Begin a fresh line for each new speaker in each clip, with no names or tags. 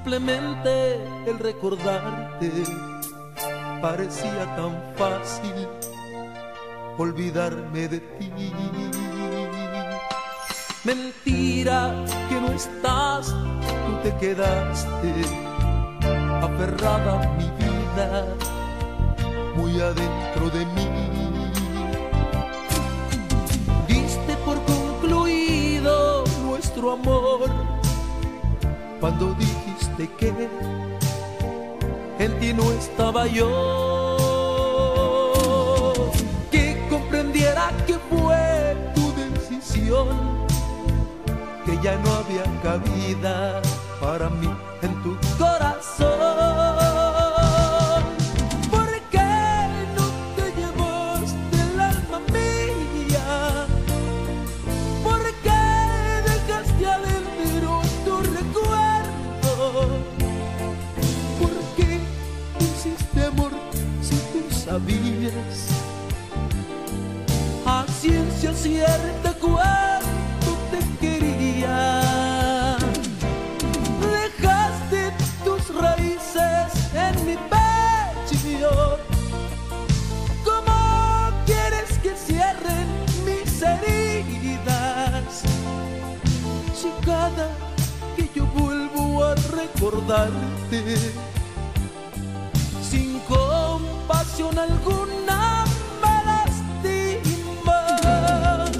Simplemente el recordarte parecía tan fácil olvidarme de ti. Mentira que no estás, tú te quedaste aferrada a mi vida, muy adentro de mí. Diste por concluido nuestro amor cuando dijiste que en ti no estaba yo, que comprendiera que fue tu decisión, que ya no había cabida para mí en tu corazón. ¿Por qué no te llevaste el alma mía? ¿Por qué dejaste adentro tu recuerdo? ¿Por qué hiciste amor si tú sabías a ciencia cierta cuánto te quería? Dejaste tus raíces en mi pecho. ¿Cómo quieres que cierren mis heridas? Si cada que yo vuelvo a recordarte, sin compasión alguna me lastimas.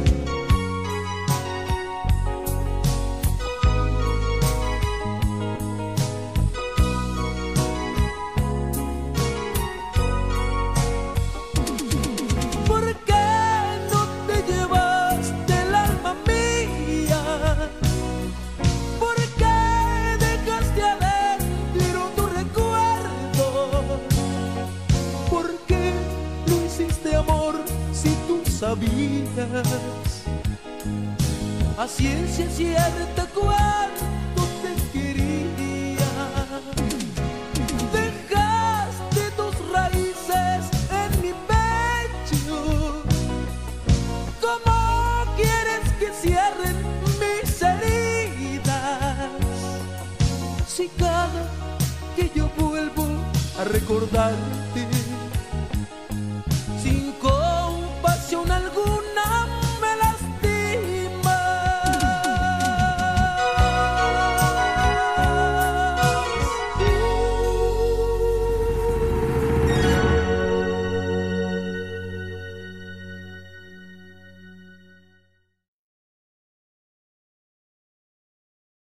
¿Por qué no te llevaste el alma mía? ¿Por qué dejaste adentro tu recuerdo? ¿Por qué no hiciste amor si tú sabías a ciencia cierta cuánto te quería? Dejaste tus raíces en mi pecho. ¿Cómo quieres que cierren mis heridas? Si cada que yo vuelvo a recordarte,